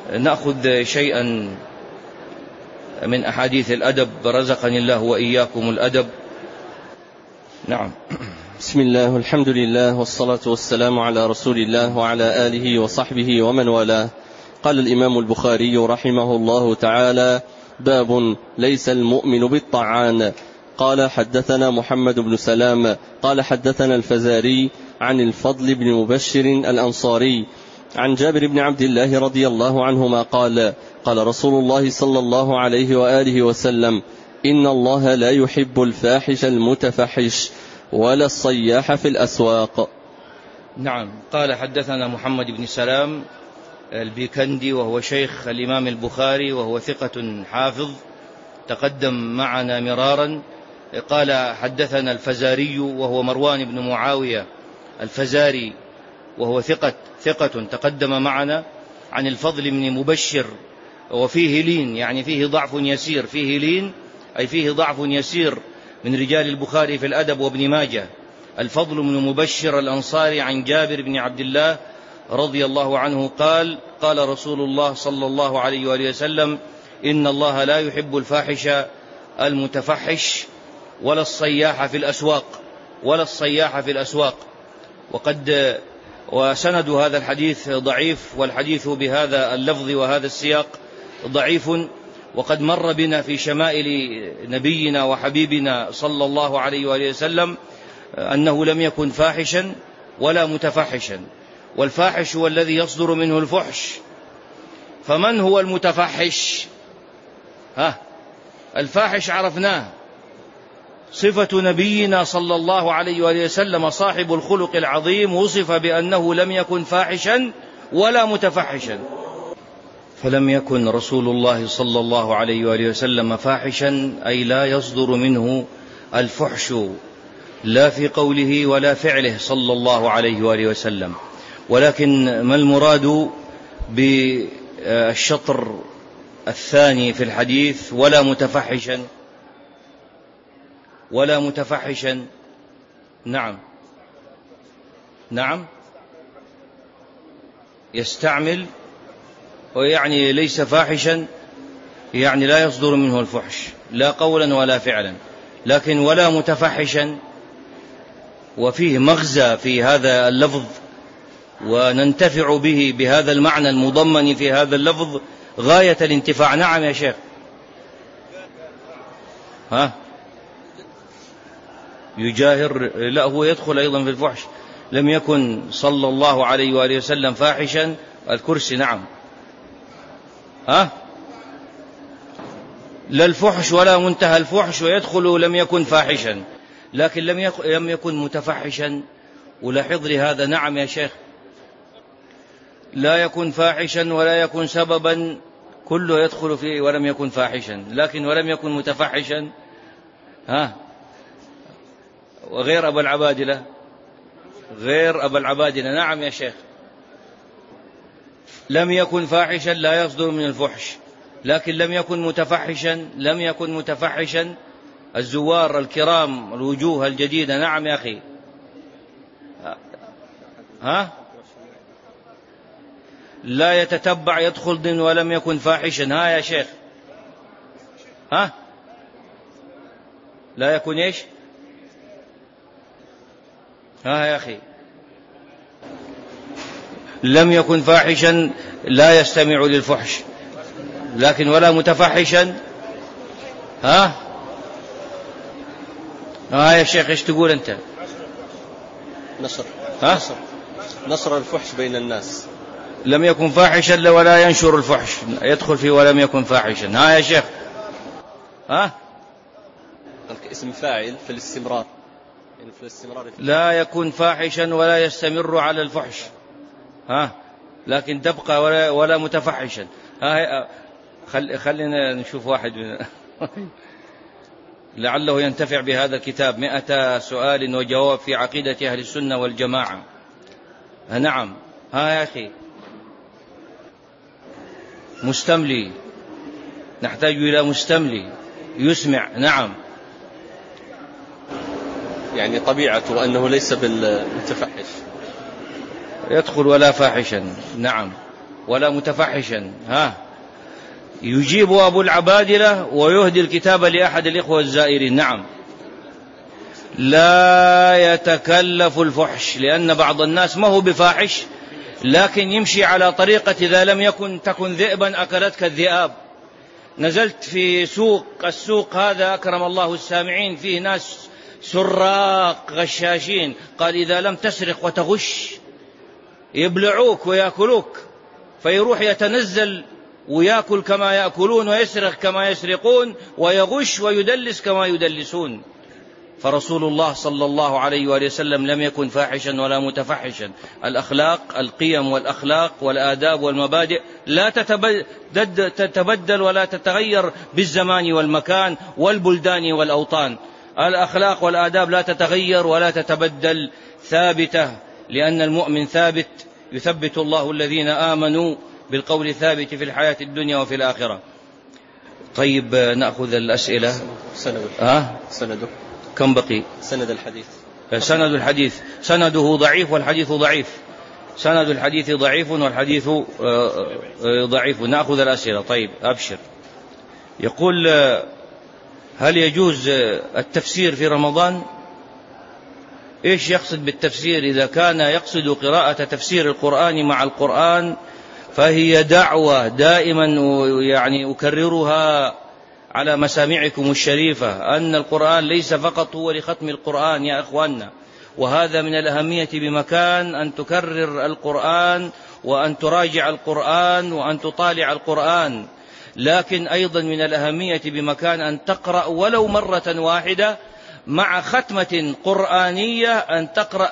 نأخذ شيئا من أحاديث الأدب، رزقني الله وإياكم الأدب. نعم. بسم الله والحمد لله والصلاة والسلام على رسول الله وعلى آله وصحبه ومن والاه. قال الإمام البخاري رحمه الله تعالى: باب ليس المؤمن بالطعان. قال: حدثنا محمد بن سلام قال: حدثنا الفزاري عن الفضل بن مبشر الأنصاري عن جابر بن عبد الله رضي الله عنهما قال: قال رسول الله صلى الله عليه وآله وسلم: إن الله لا يحب الفاحش المتفحش ولا الصياح في الأسواق. نعم. قال: حدثنا محمد بن سلام البيكندي، وهو شيخ الإمام البخاري، وهو ثقة حافظ تقدم معنا مرارا. قال: حدثنا الفزاري، وهو مروان بن معاوية الفزاري، وهو ثقة تقدم معنا، عن الفضل بن مبشر، وفيه لين، يعني فيه ضعف يسير، فيه لين أي فيه ضعف يسير، من رجال البخاري في الأدب وابن ماجه. الفضل بن مبشر الأنصاري عن جابر بن عبد الله رضي الله عنه قال: قال رسول الله صلى الله عليه وآله وسلم: إن الله لا يحب الفاحش المتفحش ولا الصياح في الأسواق. وسند هذا الحديث ضعيف، والحديث بهذا اللفظ وهذا السياق ضعيف. وقد مر بنا في شمائل نبينا وحبيبنا صلى الله عليه وآله وسلم أنه لم يكن فاحشا ولا متفحشا، والفاحش هو الذي يصدر منه الفحش. فمن هو المتفحش؟ الفاحش عرفناه، صفة نبينا صلى الله عليه وآله وسلم صاحب الخلق العظيم، وصف بأنه لم يكن فاحشا ولا متفحشا. فلم يكن رسول الله صلى الله عليه وآله وسلم فاحشا، أي لا يصدر منه الفحش، لا في قوله ولا فعله صلى الله عليه وآله وسلم. ولكن ما المراد بالشطر الثاني في الحديث: ولا متفحشا؟ نعم يستعمل، ويعني ليس فاحشا، يعني لا يصدر منه الفحش لا قولا ولا فعلا. لكن ولا متفحشا، وفيه مغزى في هذا اللفظ، وننتفع به بهذا المعنى المضمن في هذا اللفظ غاية الانتفاع. نعم يا شيخ. يجاهر، لا، هو يدخل أيضا في الفحش. لم يكن صلى الله عليه وآله وسلم فاحشا. الكرسي. نعم. لا الفحش ولا منتهى الفحش، ويدخل لم يكن فاحشا، لكن لم يكن متفحشا. ولاحظ لي هذا. نعم يا شيخ. لا يكن فاحشا ولا يكن سببا، كله يدخل فيه ولم يكن فاحشا. لكن ولم يكن متفحشا، وغير أبا العبادلة. نعم يا شيخ. لم يكن فاحشا لا يصدر من الفحش، لكن لم يكن متفحشا. الزوار الكرام، الوجوه الجديدة. نعم يا أخي. لا يتتبع، يدخل ضمن ولم يكن فاحشا. يا شيخ. لا يكن إيش؟ يا أخي. لم يكن فاحشا لا يستمع للفحش، لكن ولا متفحشا. يا شيخ إيش تقول أنت؟ نشر الفحش بين الناس. لم يكن فاحشا ولا ينشر الفحش، يدخل فيه ولم يكن فاحشا. يا شيخ. اسم فاعل في الاستمرار، لا يكن فاحشا ولا يستمر على الفحش، لكن تبقى ولا متفحشا. خلينا نشوف واحد لعله ينتفع بهذا الكتاب: 100 سؤال وجواب في عقيدة أهل السنة والجماعة. نعم. يا أخي. مستملي، نحتاج إلى مستملي يسمع. نعم. يعني طبيعته أنه ليس بالمتفحش، يدخل ولا فاحشا. نعم. ولا متفحشا. يجيب أبو العبادلة ويهدي الكتاب لأحد الإخوة الزائرين. نعم. لا يتكلف الفحش، لأن بعض الناس ما هو بفاحش لكن يمشي على طريقة إذا لم تكن ذئبا أكلتك الذئاب. نزلت في السوق هذا أكرم الله السامعين، فيه ناس سراق غشاشين، قال إذا لم تسرق وتغش يبلعوك ويأكلوك، فيروح يتنزل ويأكل كما يأكلون ويسرق كما يسرقون ويغش ويدلس كما يدلسون. فرسول الله صلى الله عليه وآله وسلم لم يكن فاحشا ولا متفحشا. الأخلاق، القيم والأخلاق والآداب والمبادئ لا تتبدل ولا تتغير بالزمان والمكان والبلدان والأوطان. الأخلاق والآداب لا تتغير ولا تتبدل، ثابتة، لأن المؤمن ثابت، يثبت الله الذين آمنوا بالقول الثابت في الحياة الدنيا وفي الآخرة. طيب نأخذ الأسئلة. سنده كم بقي؟ سند الحديث. سند الحديث سنده ضعيف والحديث ضعيف. سند الحديث ضعيف والحديث ضعيف. نأخذ الأسئلة. طيب أبشر. يقول: هل يجوز التفسير في رمضان؟ إيش يقصد بالتفسير؟ إذا كان يقصد قراءة تفسير القرآن مع القرآن فهي دعوة دائما يعني أكررها على مسامعكم الشريفة، أن القرآن ليس فقط هو لختم القرآن يا أخواننا، وهذا من الأهمية بمكان أن تكرر القرآن وأن تراجع القرآن وأن تطالع القرآن، لكن أيضا من الأهمية بمكان أن تقرأ ولو مرة واحدة مع ختمة قرآنية، أن تقرأ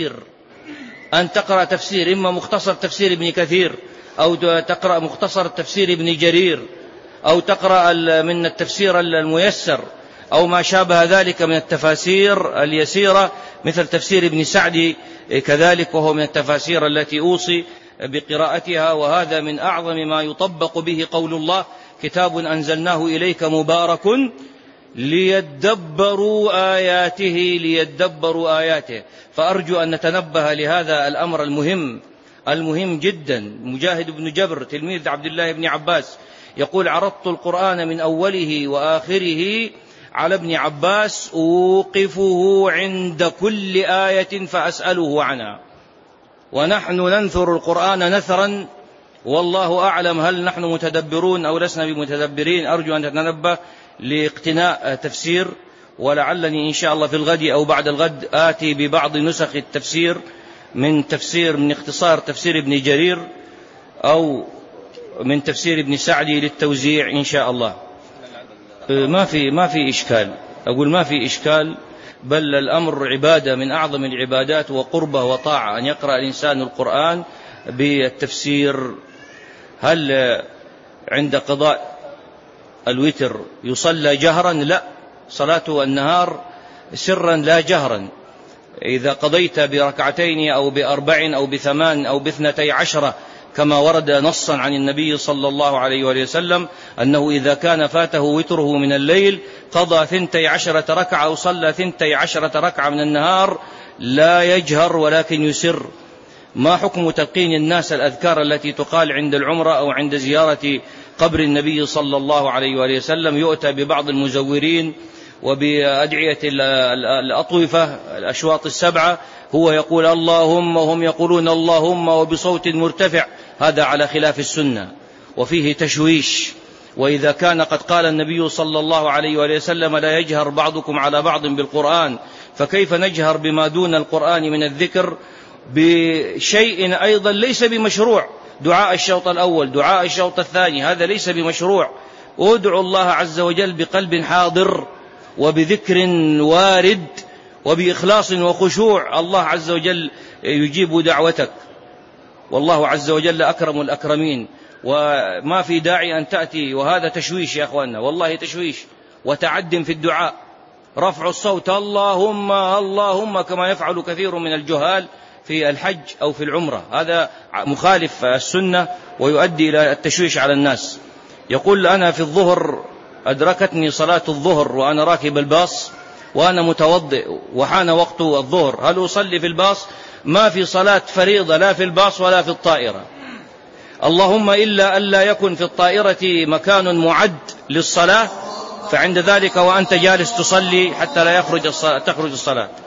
تفسير، إما مختصر تفسير ابن كثير، أو تقرأ مختصر تفسير ابن جرير، أو تقرأ من التفسير الميسر، أو ما شابه ذلك من التفاسير اليسيرة مثل تفسير ابن سعدي كذلك، وهو من التفاسير التي أوصي بقراءتها. وهذا من أعظم ما يطبق به قول الله: كتاب أنزلناه إليك مبارك ليدبروا آياته. فأرجو أن نتنبه لهذا الأمر المهم جدا. مجاهد بن جبر تلميذ عبد الله بن عباس يقول: عرضت القرآن من أوله وآخره على ابن عباس أوقفه عند كل آية فأسأله عنها. ونحن ننثر القرآن نثرا، والله أعلم هل نحن متدبرون أو لسنا بمتدبرين. أرجو أن تتنبه لاقتناء تفسير، ولعلني إن شاء الله في الغد أو بعد الغد آتي ببعض نسخ التفسير من اختصار تفسير ابن جرير أو من تفسير ابن سعدي للتوزيع إن شاء الله. ما في إشكال، أقول ما في إشكال، بل الأمر عبادة من أعظم العبادات وقربة وطاعة أن يقرأ الإنسان القرآن بالتفسير. هل عند قضاء الوتر يصلى جهرا؟ لا، صلاة النهار سرا لا جهرا. إذا قضيت بركعتين أو ب4 أو ب8 أو ب12 كما ورد نصا عن النبي صلى الله عليه وسلم أنه إذا كان فاته وتره من الليل قضى 12 ركعة أو صلى 12 ركعة من النهار، لا يجهر ولكن يسر. ما حكم تلقين الناس الأذكار التي تقال عند العمرة أو عند زيارة قبر النبي صلى الله عليه وسلم؟ يؤتى ببعض المزورين وبأدعية الأطوفة الأشواط 7، هو يقول اللهم وهم يقولون اللهم وبصوت مرتفع، هذا على خلاف السنة وفيه تشويش. وإذا كان قد قال النبي صلى الله عليه وسلم لا يجهر بعضكم على بعض بالقرآن، فكيف نجهر بما دون القرآن من الذكر بشيء أيضا ليس بمشروع؟ دعاء الشوط الأول، دعاء الشوط الثاني، هذا ليس بمشروع. ادعوا الله عز وجل بقلب حاضر وبذكر وارد وبإخلاص وخشوع، الله عز وجل يجيب دعوتك، والله عز وجل أكرم الأكرمين. وما في داعي أن تأتي، وهذا تشويش يا أخواننا، والله تشويش وتعد في الدعاء، رفع الصوت اللهم اللهم كما يفعل كثير من الجهال في الحج أو في العمرة، هذا مخالف السنة ويؤدي إلى التشويش على الناس. يقول أنا في الظهر أدركتني صلاة الظهر وأنا راكب الباص وأنا متوضئ وحان وقت الظهر، هل أصلي في الباص؟ ما في صلاة فريضة لا في الباص ولا في الطائرة. اللهم إلا ألا يكن في الطائرة مكان معد للصلاة، فعند ذلك وأنت جالس تصلي حتى لا تخرج الصلاة.